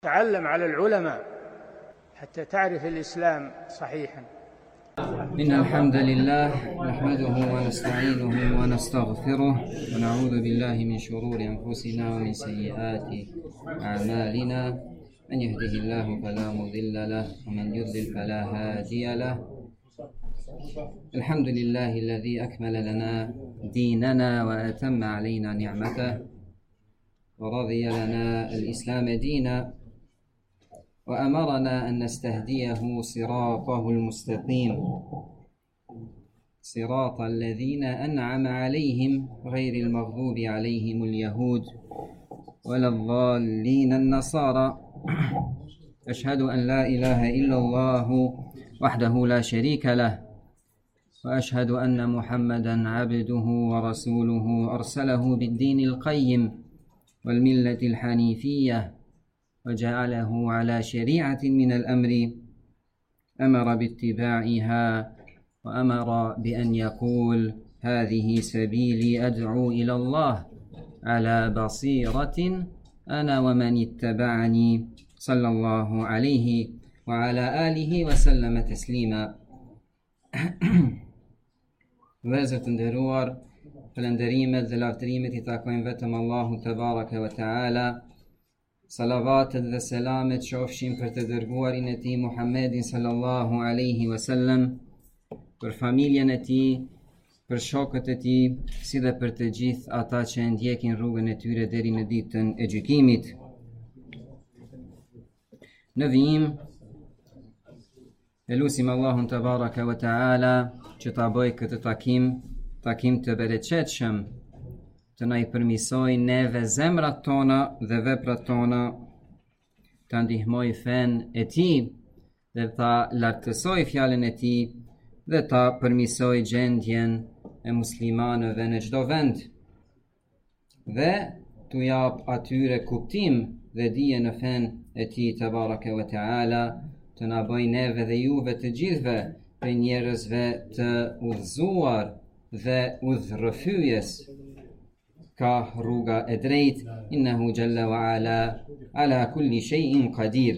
تعلم على العلماء حتى تعرف الإسلام صحيحا. إن الحمد لله نحمده ونستعينه ونستغفره ونعوذ بالله من شرور أنفسنا ومن سيئات أعمالنا. من يهده الله فلا مضل له ومن يضلل فلا هادي له. الحمد لله الذي أكمل لنا ديننا وأتم علينا نعمته ورضي لنا الإسلام دينا وأمرنا أن نستهديه صراطه المستقيم صراط الذين أنعم عليهم غير المغضوب عليهم اليهود ولا الضالين النصارى. أشهد أن لا إله إلا الله وحده لا شريك له وأشهد أن محمدا عبده ورسوله أرسله بالدين القيم والملة الحنيفية وجعله على شريعة من الأمر أمر باتباعها وأمر بأن يقول هذه سبيلي أدعو إلى الله على بصيرة أنا ومن اتبعني صلى الله عليه وعلى آله وسلم تسليما. Vëllezër të nderuar, falënderimet dhe lavdërimet I takojnë vetëm Allahut te baraka ve teala. Salavatet dhe selamet qofshin për të dërguarin e Tij Muhammedin sallallahu alaihi wasallam, për familjen e Tij, për shokët e Tij, si dhe për të gjithë ata që ndjekin rrugën e tyre deri në ditën e gjykimit. Në vijim e lutim Allahun te baraka ve teala që ta bëj këtë takim të bereqetshëm, të na I përmisoj neve zemrat tona dhe veprat tona, ta ndihmoj fen e Tij dhe ta lartësoj fjalën e Tij dhe ta përmisoj gjendjen e muslimanëve në çdo vend dhe t'u jap atyre kuptim dhe dije në fen e Tij te baraka ve teala, të na bëj neve dhe juve të gjithëve për njerëzve të udhëzuar dhe udhërrëfyes ka rruga e drejt. Innehu jalla wa ala kulli shay'in qadir.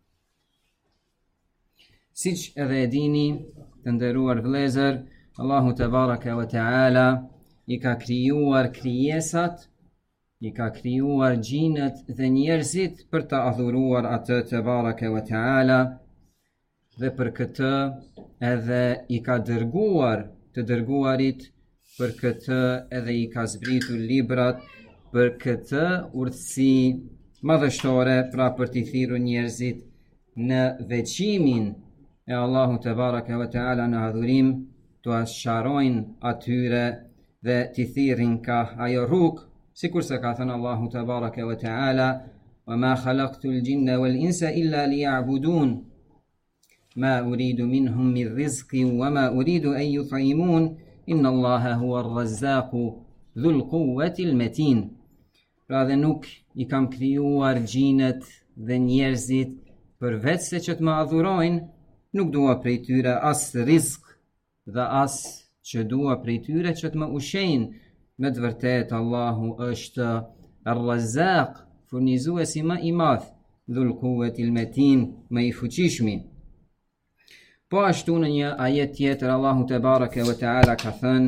Siç edhe e dini, të nderuar vëllezër, Allahu te baraka wa taala I ka krijuar krijesat, I ka krijuar gjinët dhe njerëzit për të adhuruar atë te baraka wa taala, dhe për këtë edhe I ka dërguar të dërguarit, për këtë edhe I ka zbritur librat, për këtë urtësi madhështore, pra për t'i thirrur njerëzit në veçimin e Allahu te baraka ve teala në adhurim, t'u sharojnë atyre dhe t'i thirrin ka ajo rrugë, sikurse ka thënë Allahu te baraka ve teala: "Wa ma khalaqtul jinna wal insa illa liya'budun." ما أريد منهم من رزق وما أريد أن يطعمون إن الله هو الرزاق ذو القوة المتين. Pra dhe nuk I kam krijuar gjinët dhe njerëzit përveç se që të më adhurojnë, nuk dua prej tyre as rizq dhe as që dua prej tyre që të më ushqejnë. Me të vërtetë Allahu është Ar-Razzaq, furnizuesi më I madh, Dhul Quwwatil Matin, më I fuqishmi. Po ashtu në një ajet tjetër Allahu te baraka ve teala ka thënë: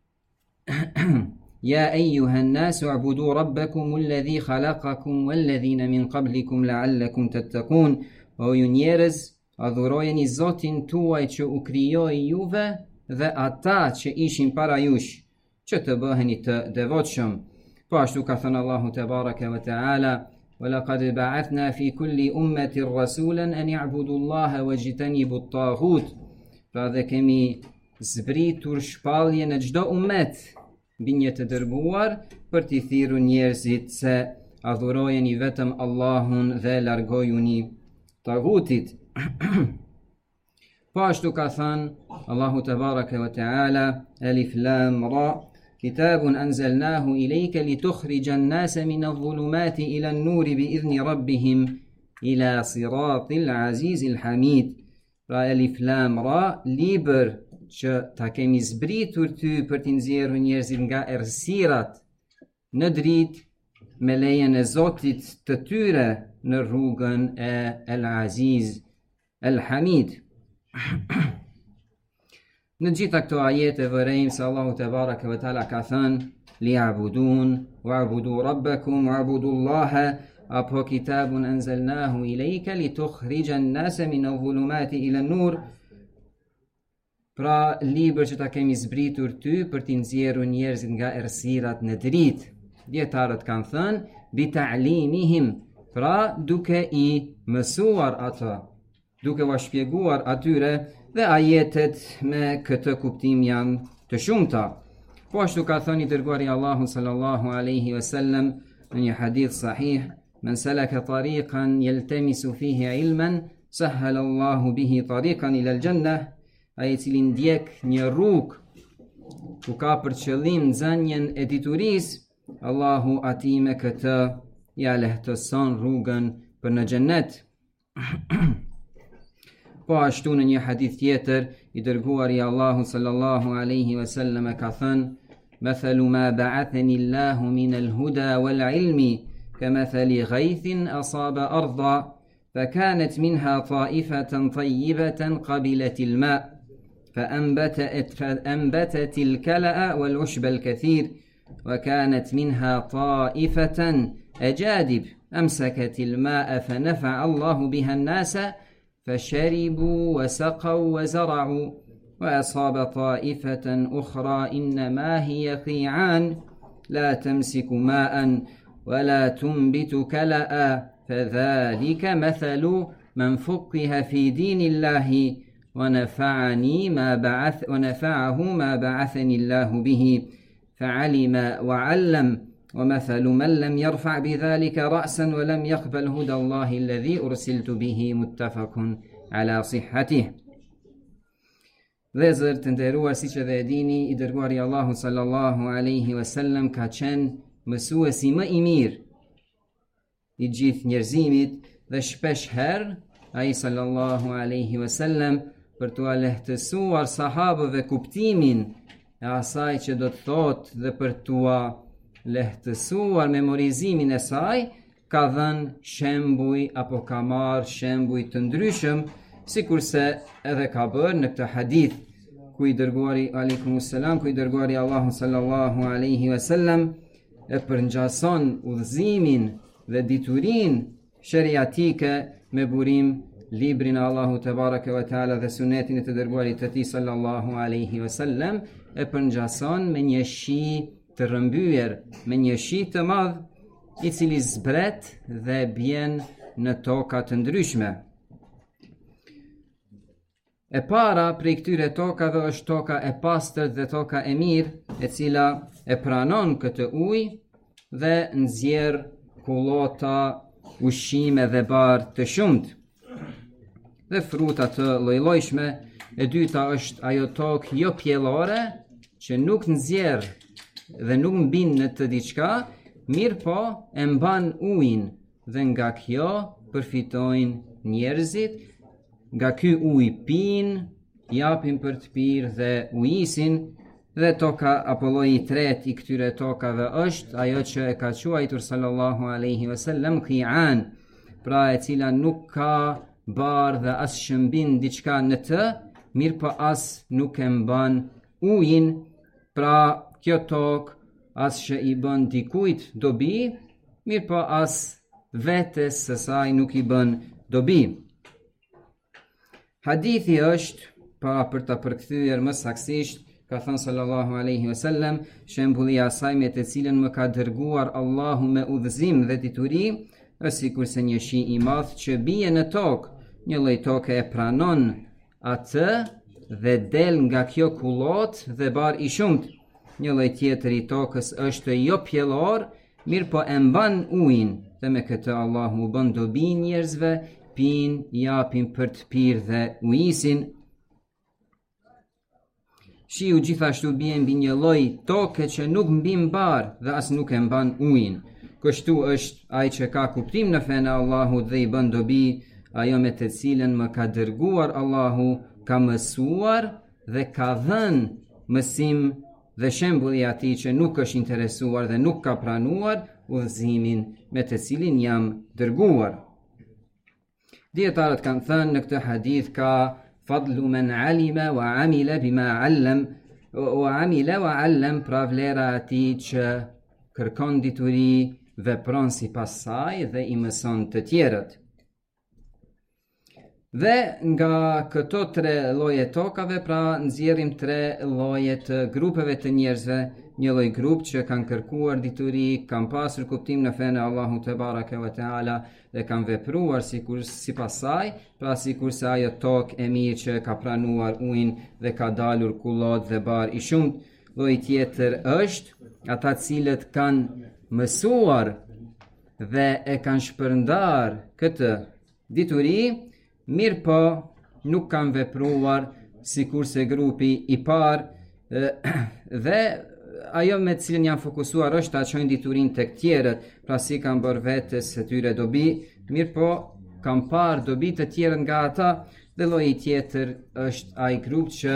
Ja eyyuhan nasu u'budu rabbakum alladhi khalaqakum walladhina min qablikum la'allakum tattaqun. O ju njerëz, adhurojeni Zotin tuaj që u krijoi juve dhe ata që ishin para jush, që të bëheni të devotshëm. Po ashtu ka thënë Allahu te baraka ve teala: وَلَقَدْ بَعَثْنَا فِي كُلِّ أُمَّةٍ رَسُولًا أَنِ اعْبُدُوا اللَّهَ وَاجْتَنِبُوا الطَّاغُوتَ. Pra dhe kemi zbritur shpallje në çdo ummet mbi një të dërguar për t'i thirrur njerëzit se adhurojeni vetëm Allahun dhe largojuni tagutit. Po ashtu ka thënë Allahu te baraka ve teala: Alif Lam Ra كتاب أنزلناه إليك لتخرج الناس من الظلمات إلى النور بإذن ربهم إلى صراط العزيز الحميد. Pra Alif Lam Ra, libër që ta kemi zbritur ty për t'i nxjerrur njerëzit nga errësirat në dritë me lejen e Zotit të tyre në rrugën e El Aziz El Hamid. Në gjitha këto ajete vërejmë se Allahu te baraka ve taala ka thënë li'abudun wa'budu rabbakum wa'budu Allaha, apo kitabun anzalnahu ilayka litukhrijan nase min adh-dhulumati ila an-nur, pra libër që ta kemi zbritur ty për t'i nxjerrur njerëzit nga errësirat në dritë. Dietarët kanë thënë bi ta'limihim, pra duke i mësuar ata, duke u shpjeguar atyre, dhe ajetet me këtë kuptim janë të shumta. Po ashtu ka thënë i dërguari Allahu sallallahu alaihi wasallam në një hadith sahih: "Men salaka tariqan yaltamisu fihi ilman, sahhala Allahu bihi tariqan ila al-jannah." Ai i cili ndjek një rrugë ku ka për qëllim nxënien e diturisë, Allahu atij me këtë ja lehtëson rrugën për në xhennet. Po ashtu në një hadith tjetër i dërguari Allahu sallallahu alaihi wasallam ka thënë: "Mathalu ma ba'athani Allahu min al-huda wal-ilmi kamathali ghaythin asaba arda فكانت منها طائفة طيبة قبلت الماء فأنبتت الكلأ والعشب الكثير وكانت منها طائفة أجادب أمسكت الماء فنفع الله بها الناس فشربوا وسقوا وزرعوا وأصاب طائفة أخرى إنما هي قيعان لا تمسك ماء ولا تنبت كلأ فذلك مثل من فقه في دين الله ونفعه ما بعثني الله به فعلم وعلم ومثل من لم يرفع بذلك رأسا ولم يقبل هدى الله الذي أرسلت به متفق على صحته." Vëllezër të nderuar, siç edhe e dini, i dërguari Allahu sallallahu alaihi wasallam ka qenë mësuesi më i mirë i gjithë njerëzimit, dhe shpesh herë ai sallallahu alaihi wasallam për t'u lehtësuar sahabëve kuptimin e asaj që do të thotë dhe për t'u lehtësuar memorizimin e saj, ka dhënë shembuj apo ka marrë shembuj të ndryshëm, sikurse edhe ka bërë në këtë hadith ku i dërguari Allahu sallallahu alaihi wasallam e përngjason udhëzimin dhe diturin sheriatike me burim librin e Allahu te baraka ve taala dhe sunetin e të dërguarit të tij sallallahu alaihi wasallam, e përngjason me një shi të rrëmbyer, me një shi të madh i cili zbret dhe bjen në toka të ndryshme. E para prej këtyre tokave është toka e pastërt dhe toka e mirë, e cila e pranon këtë ujë dhe nxjerr kullota, ushqime dhe barë të shumtë dhe fruta të lloj-llojshme. E dyta është ajo tokë jo pjellore që nuk nxjerr dhe nuk mbin në të diçka, mirë po e mban ujin, dhe nga kjo përfitojnë njerëzit, nga ky ujë pinë, japin për të pirë dhe ujisin. Dhe toka apo lloji i tretë i këtyre tokave është ajo që e ka quajtur sallallahu alaihi wasallam qi'an, pra e cila nuk ka barë dhe as shëmbin diçka në të, mirë po as nuk e mban ujin, pra kjo tokë as që i bën dikujt dobi, mirë po as vetes së saj nuk i bën dobi. Hadithi është, para për ta përkthyer më saktësisht, ka thënë sallallahu alaihi wasallam: "Shembulli i asaj me të cilën më ka dërguar Allahu me udhëzim dhe dituri, është sikurse një shi i madh që bie në tokë, një lloj toke e pranon atë dhe del nga kjo kullot dhe bar i shumt. Një lloj tjetër i tokës është jo pjellor, mirë po e mban ujin, dhe me këtë Allahu bën dobi njerëzve, pinë, japin për të pirë dhe ujisin." Shiu gjithashtu bie mbi një lloj toke që nuk mbin bar dhe as nuk e mban ujin. Kështu është ai që ka kuptim në fenë Allahut dhe i bën dobi, ajo me të cilën më ka dërguar Allahu, ka mësuar dhe ka dhënë mësim, dhe shembulli i atij që nuk është interesuar dhe nuk ka pranuar udhëzimin me të cilin jam dërguar. Dietarët kanë thënë në këtë hadith ka fadlu men alima wa amila bima allam wa amila wa allam, pra vlera atij që kërkon dituri, vepron sipas saj dhe i mëson të tjerët. Dhe nga këto 3 lloje tokave, pra nxjerrim 3 lloje të grupeve të njerëzve. Një lloj grup që kanë kërkuar dituri, kanë pasur kuptim në fenë Allahu te baraka ve teala dhe kanë vepruar sipas saj, pra sikurse ajo tokë e mirë që ka pranuar ujin dhe ka dalur kullot dhe bar i shumt. Lloji tjetër është ata cilët kanë mësuar dhe e kanë shpërndar këtë dituri, mirë po nuk kanë vepruar sikurse grupi i parë, dhe ajo me cilën janë fokusuar është ta çojnë diturinë tek tjerët, pra si kanë bërë vetes së tyre dobi, mirë po kanë parë dobi të tjerët nga ata. Dhe lloji tjetër është ai grup që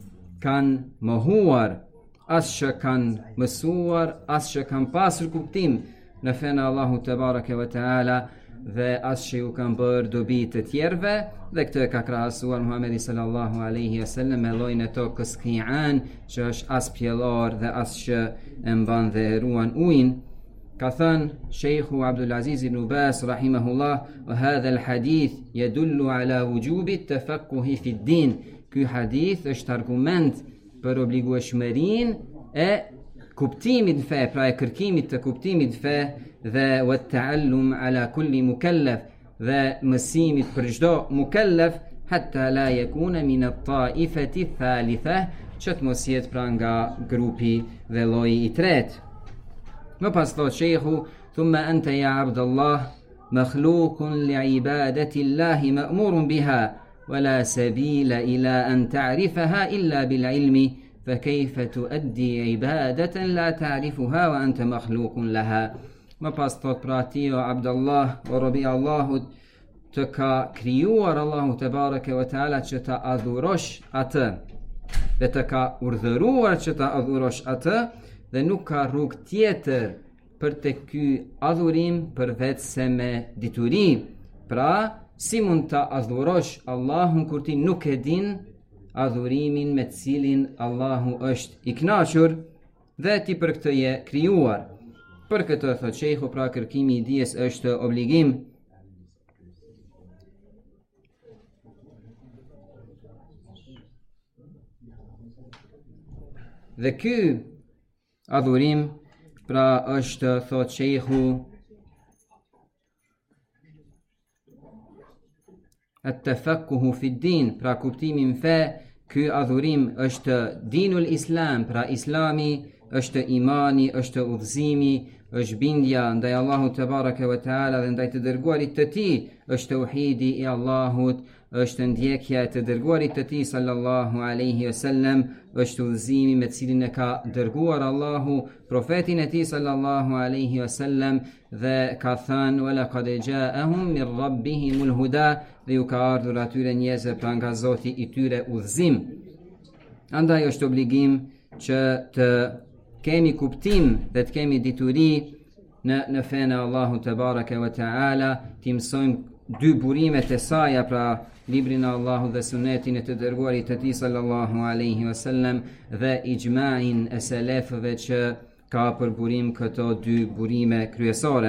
kanë mohuar, as që kanë mësuar, as që kanë pasur kuptim në fenë Allahu te baraka ve teala, dhe as që ju kanë bërë dobi të tjerve. Dhe këtë ka krahasuar Muhamedi sallallahu alaihi wasallam me llojin e tokës Qi'an, që është as pjellor dhe as që e mban dhe ruan ujin. Ka thënë Sheikhu Abdul Aziz ibn Bas rahimahullah, wa hadha al-hadith yadullu ala wujubi at-tafaqquhi fi ad-din. Ky hadith është argument për obligueshmërinë e kuptimit në fe, pra e kërkimit të kuptimit fe, dhe wa ta'allum ala kulli mukallaf, dhe mësimit për çdo mukallaf, hatta la yakuna min at-ta'ifati ath-thalitha, që të mos jetë pra nga grupi dhe lloji i tretë. Më pas thot sheikhu, thumma anta ya abdallah makhluqun li'ibadati Allahi ma'murun biha, wa la sabila ila an ta'rifaha illa bil ilmi, فكيف تؤدي عبادة لا تعرفها وأنت مخلوق لها. Më pas thot pra ti o Abdallah, o robi Allahut, të ka krijuar Allahu te baraka ve teala që ta adhurosh atë, dhe të ka urdhëruar që ta adhurosh atë, dhe nuk ka rrugë tjetër për të ky adhurim përveç se me dituri. Pra, si mund ta adhurosh Allahun kur ti nuk e din adhurimin me cilin Allahu është i kënaqur dhe ti për këtë je krijuar. Për këtë thot sheikhu, pra kërkimi i dijes është obligim. Dhe ky adhurim pra është, thot sheikhu, at-tafaqquhu fi ad-din, pra kuptimi në fe. Ky adhurim është dinul islam, pra islami, është imani, është udhëzimi, është bindja ndaj Allahut te baraka ve teala dhe ndaj të dërguarit të tij, është tauhidi i Allahut, është ndjekja e të dërguarit të tij sallallahu alaihi wasallam, është udhëzimi me cilin e ka dërguar Allahu profetin e tij sallallahu alaihi wasallam, dhe ka thënë wa laqad ja'ahum min rabbihimul huda, dhe ju ka ardhur atyre njerëzve pra nga Zoti i tyre udhëzim. Andaj është obligim që të kemi kuptim dhe të kemi dituri në fenë Allahu te baraka ve teala, të mësojmë 2 burimet e saj, pra librin e Allahut dhe sunetin e të dërguarit të tij sallallahu alaihi wasallam, dhe ijma'in e selefëve që ka për burim këto 2 burime kryesore.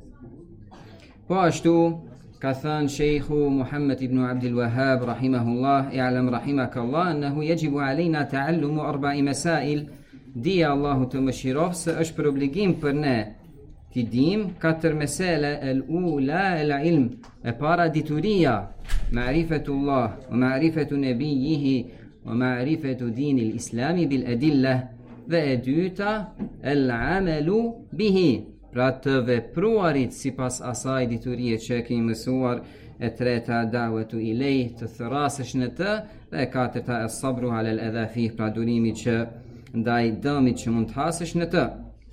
Po ashtu ka thënë sheikhu Muhammad ibn Abdul Wahhab rahimahullah, i'lam rahimakallah annahu yajibu alejna ta'allumu 4 masail. Dija Allahu të mëshirof se është për obligim për ne t'i dim 4 mesele. El-ula el-ilm, e para dituria, ma'rifetullah, wa ma'rifetu nebijihi, wa ma'rifetu dinil islami bil edillah, dhe e dyta el-amelu bihi, pra të vepruarit sipas asaj diturie që kemi mësuar. E treta da'watu ilej, të thërasësh në të, dhe e katërta es-sabru ala al-adha fih, pra durimi që ndaj dëmit që mund të hasësh në të.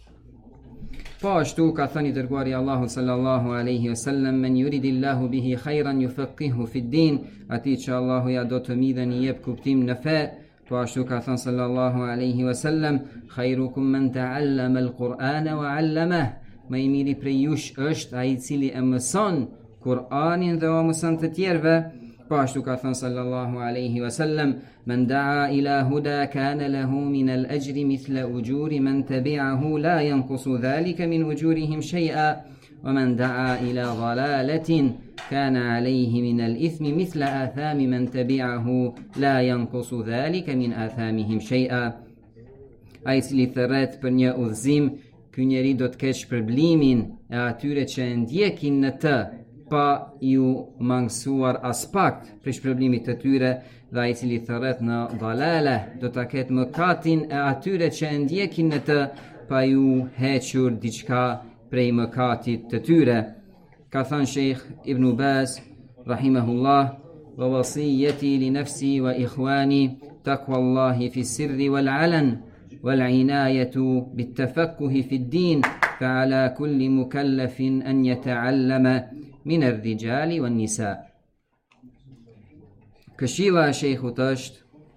Po ashtu ka thënë i dërguari Allahu sallallahu alaihi wasallam, men yuridillahu bihi khairan yufaqihu fi din, atij që Allahu ja do të mirë i jep kuptim në fe. Po ashtu ka thënë sallallahu alaihi wasallam, khairukum man ta'allama al-Qur'ana wa 'allamahu, më i miri prej jush është ai i cili e mëson Kur'anin dhe o mësën të tjerve. Po ashtu ka thënë sallallahu alaihi wasallam, men daa ila huda kana lahu min al-ajri mithla ujuri man tabi'ahu la yanqusu dhalika min ujurihim shay'a wa man daa ila dhalalatin kana alayhi min al-ithmi mithla athami man tabi'ahu la yanqusu dhalika min athamihim shay'a. Ai cili thërret për një udhëzim, ky njeri do të ketë shpërblimin e atyre që e ndjekin në të, pa ju mangësuar as pak për shpërblimit të tyre, dhe ai cili thërret në dhalale do ta ketë mëkatin e atyre që e ndjekin në të, pa ju hequr diçka prej mëkatit të tyre. Ka thënë Sheikh Ibn Baz rahimahullah, wa wasiyati li nafsi wa ikhwani taqwallahi fi sirri wal alan والعناية بالتفقه في الدين فعلى كل مكلف أن يتعلم من الرجال والنساء. Këshilla e shejkhut është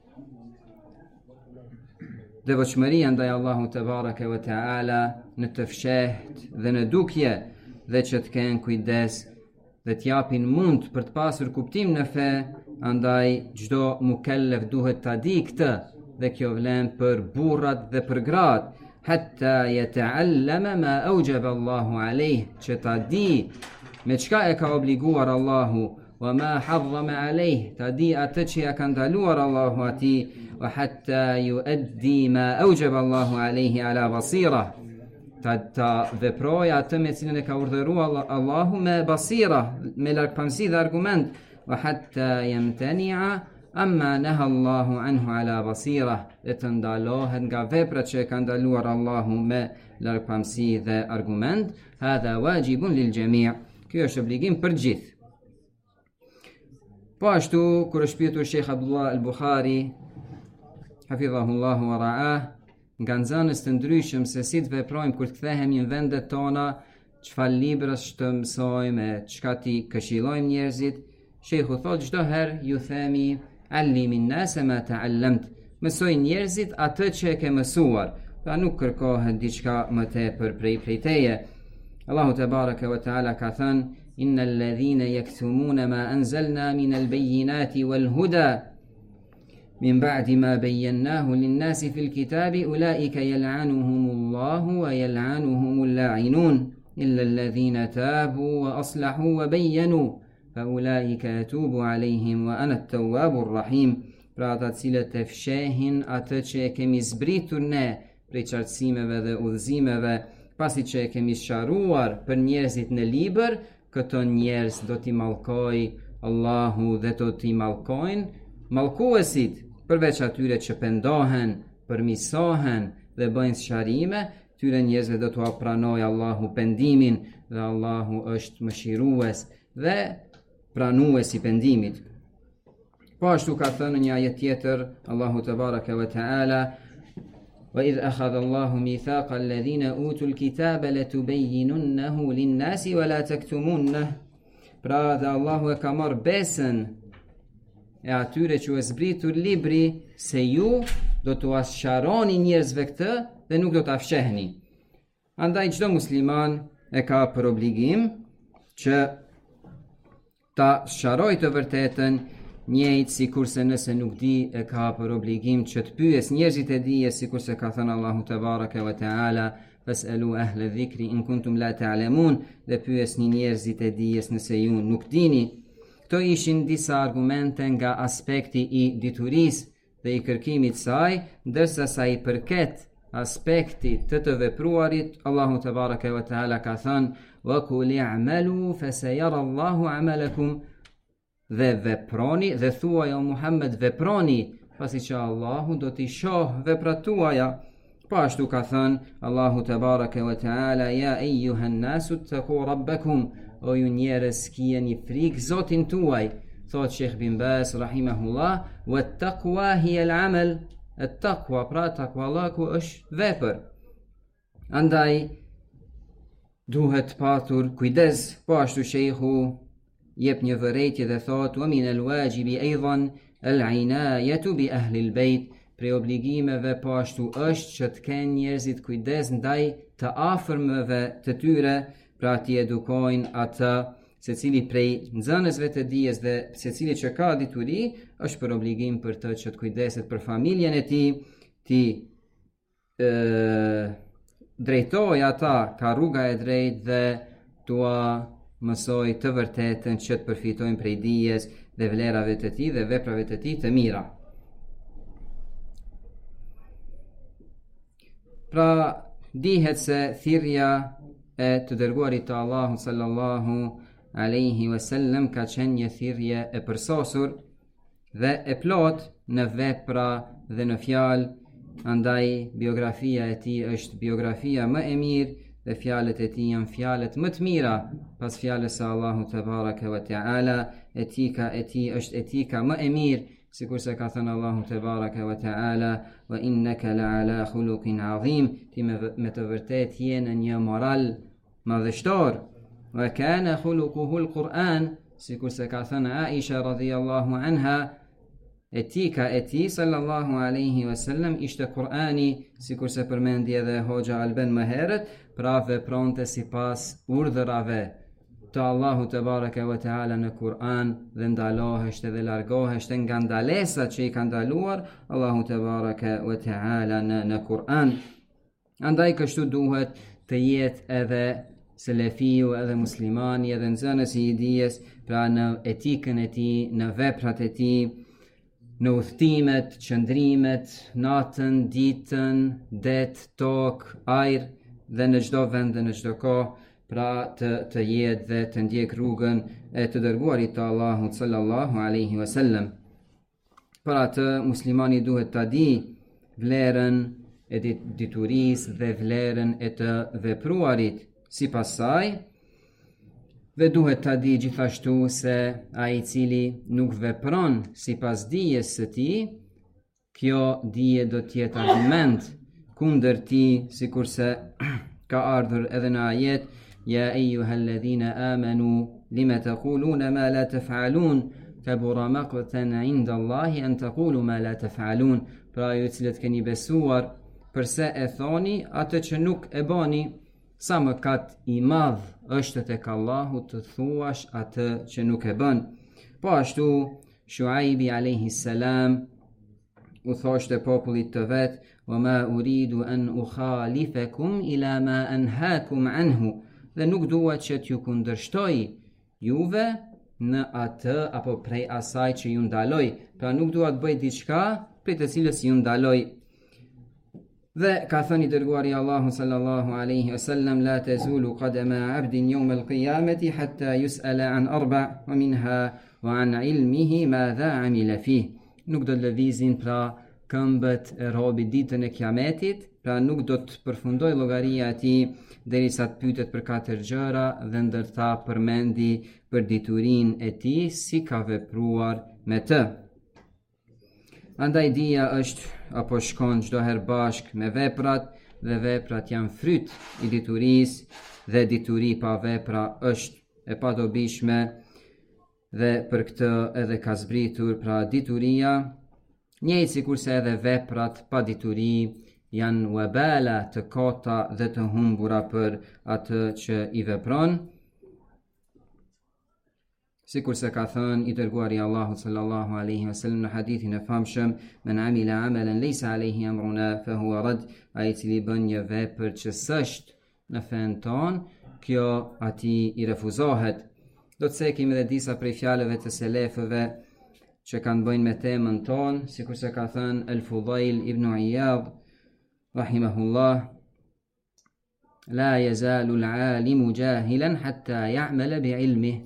devotshmëria ndaj Allahut te bareke ve teala në të fshehtë dhe në dukje, dhe që të kenë kujdes dhe t'japin mund për të pasur kuptim në fe. Andaj çdo mukellef duhet ta di këtë, dhe kjo vlen për burrat dhe për gratë, hatta yata'allama ma awjaba Allahu alayh, që ta di me çka e ka obliguar Allahu, wa ma harrama alayh, ta di atë që ja ka ndaluar Allahu atij, wa hatta yuaddi ma awjaba Allahu alayhi ala basira, ta veproj atë me cilën e ka urdhëruar Allahu me basira, me largpamësi dhe argument, wa hatta yamtani'a amma naha Allahu anhu ala basira, dhe të ndalohet nga veprat që e ka ndaluar Allahu me largpamësi dhe argument. Hadha wajibun lil jami', ky është obligim për gjithë. Po ashtu kur është pyetur Sheikh Abdullah al-Bukhari hafidhahullahu wa ra'ah nga nxënës të ndryshëm se si të veprojmë kur të kthehemi në vendet tona, çfarë librash të mësojmë, çka ti këshillojmë njerëzit, Sheikhu thotë çdo herë ju themi allimin nase ma ta'allamt, mësoj njerëzit atë që e ke mësuar, pra nuk kërkohet diçka më tepër prej teje. Allahu te baraka wa taala ka thënë, innal ladhina yaktumuna ma anzalna min al-bayyinati wal huda min ba'di ma bayyanahu lin-nasi fil kitabi ulaika yal'anuhumullahu wa yal'anuhumul la'inun illa alladhina tabu wa aslahu wa bayyanu faulaika atubu alayhim wa ana at-tawwabur rahim. Pra ata cilët e fshehin atë që e kemi zbritur ne prej qartësimeve dhe udhëzimeve, pasi që e kemi sqaruar për njerëzit në libër, këto njerëz do t'i mallkoj Allahu dhe do t'i mallkojnë mallkuesit, përveç atyre që pendohen, përmisohen dhe bëjnë sqarime, tyre njerëzve do t'u pranoj Allahu pendimin, dhe Allahu është mëshirues dhe pranues i pendimit. Po ashtu ka thënë një ajet tjetër Allahu te baraka ve teala, wa idh akhadha Allahu mithaqa alladhina utul kitaba latubayyinunnahu lin-nasi wa la taktumunnah. Pra dhe Allahu e ka marrë besën e atyre që u zbritur libri se ju do t'u sqaroni njerëzve këtë dhe nuk do t'a fshehni. Andaj çdo musliman e ka për obligim që ta sqaroj të vërtetën, njëjtë si kurse nëse nuk di e ka për obligim që të pyes njerëzit e dije, si kurse ka thënë Allahu te baraka wa taala, fas'alu ahla dhikri in kuntum la ta'lamun, dhe pyesni njerëzit e dijes nëse ju nuk dini. Këto ishin disa argumente nga aspekti i diturisë dhe i kërkimit saj, ndërsa sa i përket aspekti të vepruarit, Allahu te baraka wa taala ka thënë, wa qul i'malu fasayara Allahu 'amalakum, dhe veproni, dhe thuaj o Muhammed veproni, pasi që Allahu do t'i shoh veprat tuaja. Po ashtu ka thënë Allahu te baraka wa taala, ja eyyuhan nasu ittaqu rabbakum, o ju njerëz keni frikë Zotin tuaj. Thot Sheikh bin Baz rahimahullah, wat-taqwa hiya al-amal, at-taqwa pra takvallahu është vepër. Andaj duhet patur kujdes. Po ashtu Sheikhu jep një vërejtje dhe thot, wa min al-wajibi aidan al-inayatu bi ahli al-bayt, prej obligimeve po ashtu është që të kenë njerëzit kujdes ndaj të afërmëve të tyre, pra t'i edukojnë atë secili prej nxënësve të dijes dhe secili që ka dituri, është për obligim për të që të kujdeset për familjen e tij, ti drejtoj ata ka rruga e drejtë dhe tua mësoj të vërtetën që të përfitojnë prej dijes dhe vlerave të tij dhe veprave të tij të mira. Pra, dihet se thirrja e të dërguarit të Allahut sallallahu alaihi wasallam ka qenë një thirrje e përsosur dhe e plot në vepra dhe në fjalë, andaj biografia e tij është biografia më e mirë dhe fjalët e tij janë fjalët më të mira pas fjalës së Allahut te baraka ve teala. Etika e tij është etika më e mirë, sikur se ka thënë Allahu te baraka ve teala, wa innaka la ala khuluqin azim, ti me të vërtetë je në një moral madhështor. Wa kana khuluquhu al-Quran, sikur se ka thënë Aisha radhiyallahu anha, etika e tij sallallahu alaihi wasallam ishte Kur'ani, sikur se përmendi edhe Hoxha Alben më herët, pra vepronte sipas urdhërave të Allahut te baraka ve teala në Kur'an dhe ndaloheshte dhe largoheshte nga ndalesat që i ka ndaluar Allahu te baraka ve teala në Kur'an. Andaj kështu duhet të jetë edhe selefiu, edhe muslimani, edhe nxënësi i dijes, pra në etikën e tij, në veprat e tij, në udhtimet, qëndrimet, natën, ditën, det, tokë, ajër dhe në çdo vend dhe në çdo kohë, pra të jetë dhe të ndjek rrugën e të dërguarit të Allahut sallallahu alaihi wasallam. Për atë muslimani duhet ta di vlerën e diturisë dhe vlerën e të vepruarit sipas saj, dhe duhet ta di gjithashtu se ai i cili nuk vepron sipas dijes së tij, kjo dije do të jetë argument kundër tij, sikurse ka ardhur edhe në ajet: Ya ayyuhalladhina amanu lima taquluna ma la taf'alun kabura maqtan 'inda Allahi an taqulu ma la taf'alun. Pra ju cilët keni besuar, përse e thoni atë që nuk e bani, sa mëkat i madh është tek Allahu të thuash atë që nuk e bën. Po ashtu Shuaibi alayhi salam u thoshte popullit të vet: wa ma uridu an ukhalifakum ila ma anhaakum anhu, dhe nuk dua që t'ju kundërshtoj juve në atë apo prej asaj që ju ndaloj, pra nuk dua të bëj diçka prej të cilës ju ndaloj. Dhe ka thënë i dërguari Allahu sallallahu alaihi wasallam: la tazulu qadama 'abdin yawm al-qiyamati hatta yus'ala an arba' wa minha wa an ilmihi madha 'amila fih. Nuk do të lëvizin pra këmbët e robit ditën e kiametit, pra nuk do të përfundoj llogaria e tij derisa të pyetet për 4 gjëra, dhe ndër ta përmendi për diturinë e tij si ka vepruar me të. Andaj dija është apo shkon çdo herë bashkë me veprat, dhe veprat janë fryt i diturisë, dhe dituri pa vepra është e padobishme, dhe për këtë edhe ka zbritur pra dituria, njëjtë sikurse edhe veprat pa dituri janë wabala të kota dhe të humbura për atë që i vepron. Sikur se ka thënë i dërguari Allahu sallallahu alaihi wasallam në hadithin e famshëm: men amila amalan laysa alaihi amruna fa huwa rad, ai i cili bën një vepër që s'është në fen ton, kjo atij i refuzohet. Do të cekim edhe disa prej fjalëve të selefëve që kanë bëjnë me temën ton, sikur se ka thënë Al-Fudail ibn Iyad rahimahullah: la yazalu al-alimu jahilan hatta ya'mala bi'ilmihi.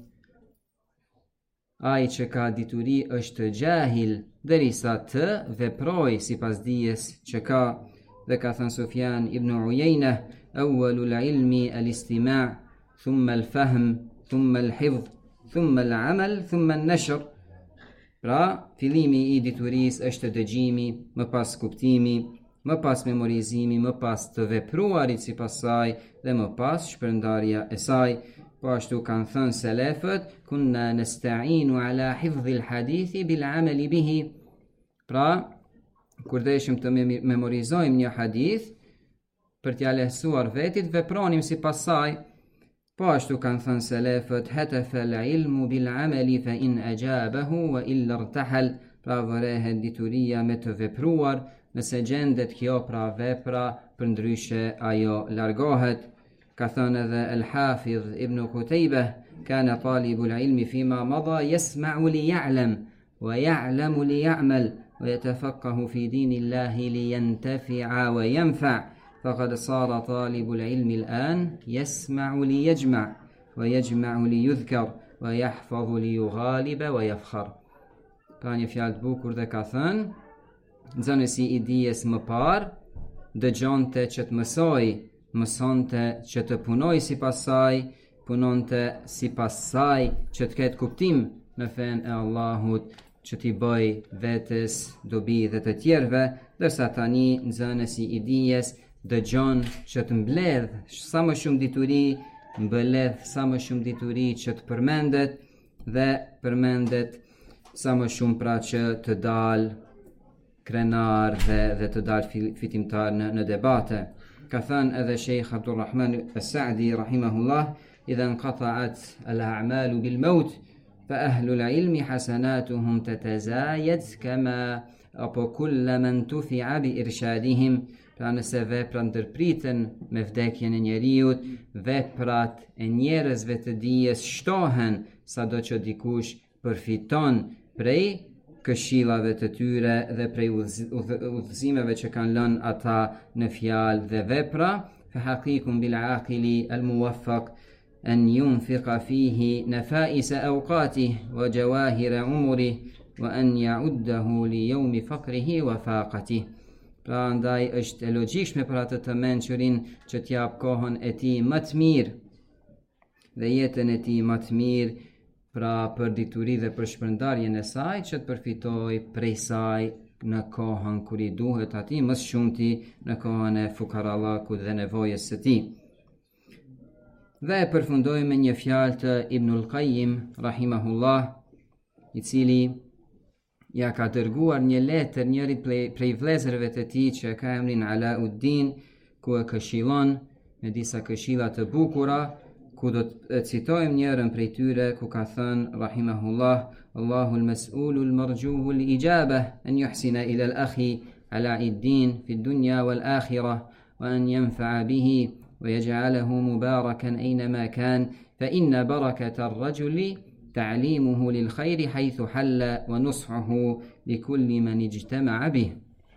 Ai që ka dituri është gjahil derisa të veproj sipas dijes që ka. Dhe ka thënë Sufjan ibn Uyayna: awwalul ilmi al-istima', thumma al-fahm, thumma al-hifdh, thumma al-amal, thumma an-nashr. Pra, fillimi i diturisë është dëgjimi, më pas kuptimi, më pas memorizimi, më pas të vepruarit sipas saj, dhe më pas shpërndarja e saj. Po ashtu kanë thënë selefët: kunna nasta'inu ala hifdhi al-hadithi bil 'amali bihi. Pra, kur deshim të memorizojmë një hadith për t'ia lehtësuar vetit, vepronim sipas saj. Po ashtu kanë thënë selefët, hatafa al-ilmu bil-amali fa in ajabahu wa illa irtahal, pra vërehet dituria me të vepruar, nëse gjendet kjo pra vepra, përndryshe ajo largohet. Ka thënë edhe al-Hafidh Ibn Qutaybah, kana talibu al-ilmi fima madha yasma'u li ya'lam wa ya'lamu li ya'mal wa yatafaqahu fi dinillahi li yantafi'a wa yanfa'. فقد صار طالب العلم الآن يسمع ليجمع ويجمع ليذكر ويحفظ ليغالب ويفخر. Ka një fjalë të bukur dhe ka thënë, nxënësi i dijes më parë dëgjonte që të mësoj, mësonte që të punoj sipas saj, punonte sipas saj që të ketë kuptim në fenë e Allahut, që t'i bëj vetes dobi dhe të tjerëve, ndërsa tani nxënësi i dijes dëgjon që të mbledh sa më shumë dituri, mbledh sa më shumë dituri që të përmendet dhe përmendet sa më shumë pra që të dal krenar dhe të dal fitimtar në debate. Ka thënë edhe Sheikh Abdulrahman As-Sa'di rahimahullah, idha inqata'at al-a'malu bil maut fa ahlu al-ilmi hasanatuhum tatazayad kama apo kullama intufi'a bi irshadihim. Pra nëse veprat ndërpriten me vdekjen e njeriut, veprat e njerëzve të dijes shtohen sado që dikush përfiton prej këshillave të tyre dhe prej udhëzimeve që kanë lënë ata në fjalë dhe vepra. Fa haqiqun bil aqili al muwaffaq an yunfiqa fihi nafa'is awqatihi wa jawahir umrihi wa an ya'uddahu li yawmi faqrihi wa faqatihi. Pra ndaj është e logjikshme për atë të mençurin që t'jap kohën e tij më të mirë dhe jetën e tij më të mirë, pra për dituri dhe për shpërndarjen e saj, që të përfitoj prej saj në kohën kur i duhet atij, më shumti në kohën e fukarallakut dhe nevojës së tij. Dhe përfundoj me një fjalë të Ibnul Qayyim rahimahullah, i cili ja ka dërguar një letër njërit prej vlezërve të tij që ka emrin Alauddin, ku e këshillon me disa këshilla të bukura, ku do të citojmë njërën prej tyre, ku ka thënë rahimahullah, Allahu al-mas'ulu al-marjuhu al-ijabah an yuhsina ila al-akhi Alauddin fi ad-dunya wal-akhirah wa an yanfa'a bihi wa yaj'alahu mubarakan aynama kan fa inna barakata ar-rajuli تعليمه للخير حيث حل ونصحه لكل من اجتمع به.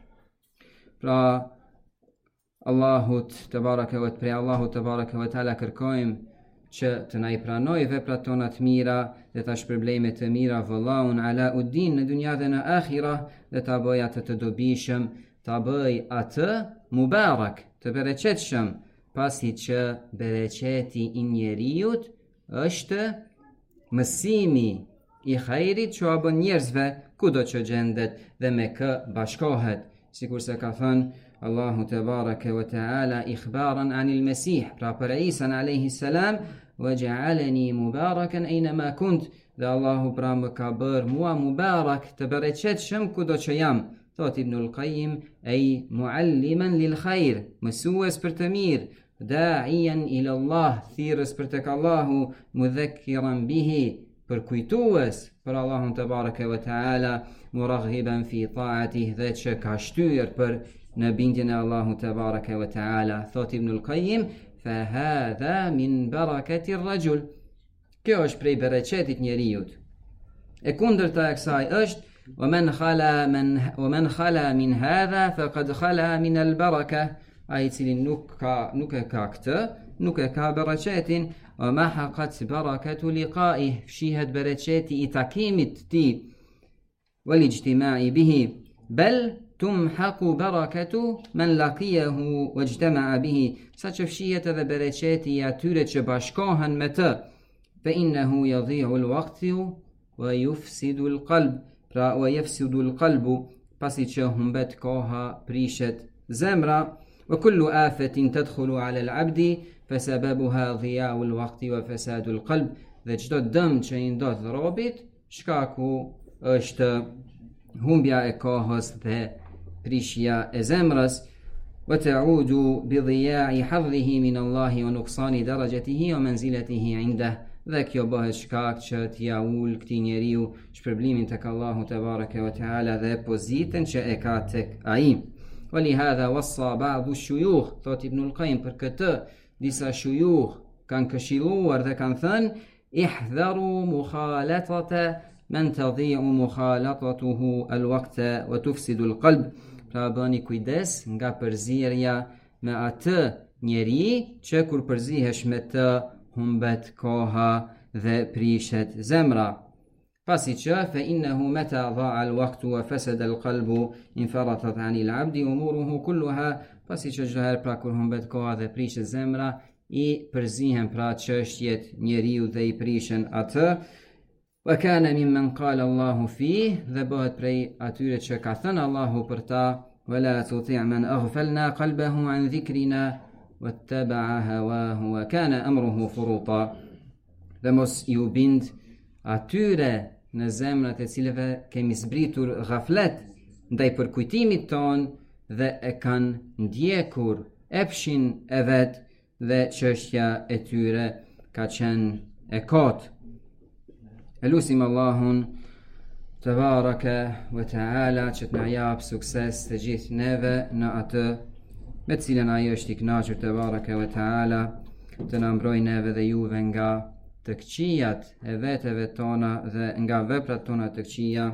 Pra Allahut te baraka wa taala kërkojmë që të na i pranoj veprat tona të mira dhe ta shpërblej me të mira vëllaun Alauddin në dunja dhe në akhira, dhe ta bëj atë të dobishëm, ta bëj atë mubarak, të bereqetshëm, pasi që bereqeti i njeriut është mësimi i khairit që a bën njerëzve kudo që gjendet dhe me kë bashkohet. Sikur se ka thënë Allahu te baraka wa taala ikhbaran anil Mesih, pra për Isa alayhi salam, wa ja'alani mubarakan aynama kunt, dhe Allahu pra më ka bërë mua mubarak, të bereqetshëm kudo që jam. Thot Ibnul Qayyim, ai mualliman lil khair, mësues për të mirë, da'iyan ila Allah, thirrës për tek Allahu, mudhakkiran bihi, përkujtues për Allahun te baraka wa taala, muraghiban fi ta'atihi, dhe që ka shtyr për në bindjen e Allahut te baraka wa taala. Thot Ibnul Qayyim, fa hadha min barakati ar-rajul, kjo është prej bereqetit njeriut. E kundërta e kësaj është ومن خلا من هذا فقد خلا من البركة، ai cili nuk e ka këtë, nuk e ka bereqetin. ومحقت بركة لقائه، fshihet bereqeti i takimit të tij، والاجتماع به، بل تمحق بركة من لقيه واجتمع به، sa që fshihet edhe bereqeti i atyre që bashkohen me të. فإنه يضيع الوقت ويفسد القلب، pra wa yafsidu al-qalbu، pasi që humbet koha, prishet zemra. Wa kullu afatin tadkhulu ala al-abdi fasababuha dhiya'u al-waqti wa fasadu al-qalb, dhe çdo dëm që i ndodh robit, shkaku është humbja e kohës dhe prishja e zemrës. وتعود بضياع حظه من الله ونقصان درجته ومنزلته عنده. Dhe kjo bëhet shkak që t'ja ul këtij njeriu shpërblimin tek Allahu te bareke ve teala dhe pozitën që e ka tek ai. ولهذا وصى بعض الشيوخ, thot Ibnul Qayyim, për këtë disa shuyukh kanë këshilluar dhe kanë thënë: ihdharu mukhalatata man tadhi'u mukhalatatuhu alwaqta wa tufsidu alqalb. Pra bëni kujdes nga përzierja me atë njeri që kur përzihesh me të humbet koha dhe prishet zemra. Pasi që fa innahu mata dha'a al-waqtu wa fasada al-qalbu infaratat 'ani al-'abdi umuruhu kulluha. Pasi që çdo herë pra kur humbet koha dhe prishet zemra, i përzihen pra çështjet njeriu dhe i prishen atë. Wa kana mimman qala Allahu fih, dhe bëhet prej atyre që ka thënë Allahu për ta: wala tuti' man aghfalna qalbahu 'an dhikrina wattaba'a hawahu wa kana amruhu furuta. Dhe mos i u bind atyre në zemrat e cilëve kemi zbritur ghaflet ndaj përkujtimit ton dhe e kanë ndjekur epshin e vet dhe çështja e tyre ka qenë e kot. Elusim Allahun Tebaraka ve Teala që të na jap sukses të gjithë neve në atë me të cilën ai është i kënaqur Tebaraka ve Teala, të na mbrojë neve dhe juve nga të këqijat e veteve tona dhe nga veprat tona të këqija.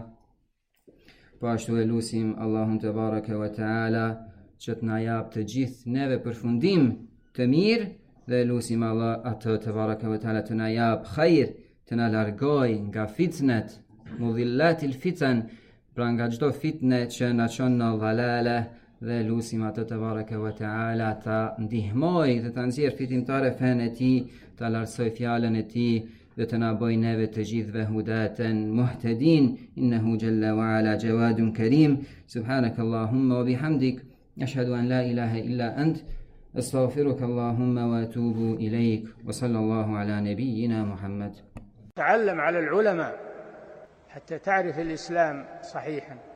Po ashtu elusim Allahun Tebaraka ve Teala që të na jap të gjithë neve përfundim të mirë, dhe elusim Allah atë Tebaraka ve Teala të na jap khair, të na largoj nga fitnet, mudhillatil fitan, pra nga çdo fitne që na çon në dhalale, dhe elusim atë Tebaraka ve Teala ta ndihmoj dhe ta nxjerr fitimtare fen e tij, ta lartësoj fjalën e tij dhe të na bëj neve të gjithëve hudaten muhtedin, innehu jalla wa ala jawadun karim. Subhanakallahumma wa bihamdik, ashhadu an la ilaha illa ant, astaghfiruka Allahumma wa atubu ilayk, wa sallallahu ala nabiyyina Muhammad. تعلم على العلماء حتى تعرف الإسلام صحيحا.